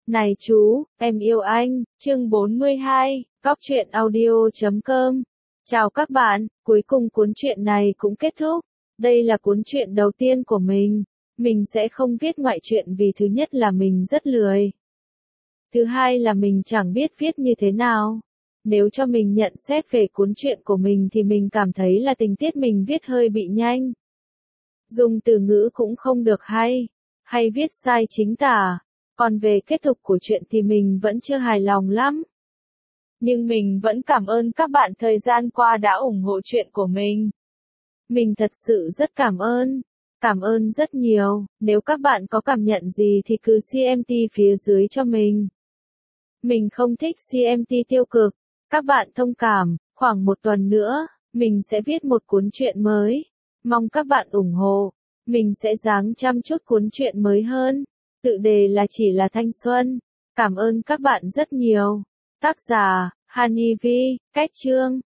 Này chú, em yêu anh, chương 42, Góc truyện audio.com. Chào các bạn, cuối cùng cuốn truyện này cũng kết thúc. Đây là cuốn truyện đầu tiên của mình. Mình sẽ không viết ngoại truyện vì thứ nhất là mình rất lười. Thứ hai là mình chẳng biết viết như thế nào. Nếu cho mình nhận xét về cuốn truyện của mình thì mình cảm thấy là tình tiết mình viết hơi bị nhanh. Dùng từ ngữ cũng không được hay viết sai chính tả. Còn về kết thúc của chuyện thì mình vẫn chưa hài lòng lắm. Nhưng mình vẫn cảm ơn các bạn thời gian qua đã ủng hộ chuyện của mình. Mình thật sự rất cảm ơn rất nhiều. Nếu các bạn có cảm nhận gì thì cứ CMT phía dưới cho mình. Mình không thích CMT tiêu cực. Các bạn thông cảm, khoảng một tuần nữa, mình sẽ viết một cuốn truyện mới. Mong các bạn ủng hộ. Mình sẽ ráng chăm chút cuốn truyện mới hơn. Tựa đề là chỉ là thanh xuân. Cảm ơn các bạn rất nhiều. Tác giả, Honey V, cách chương.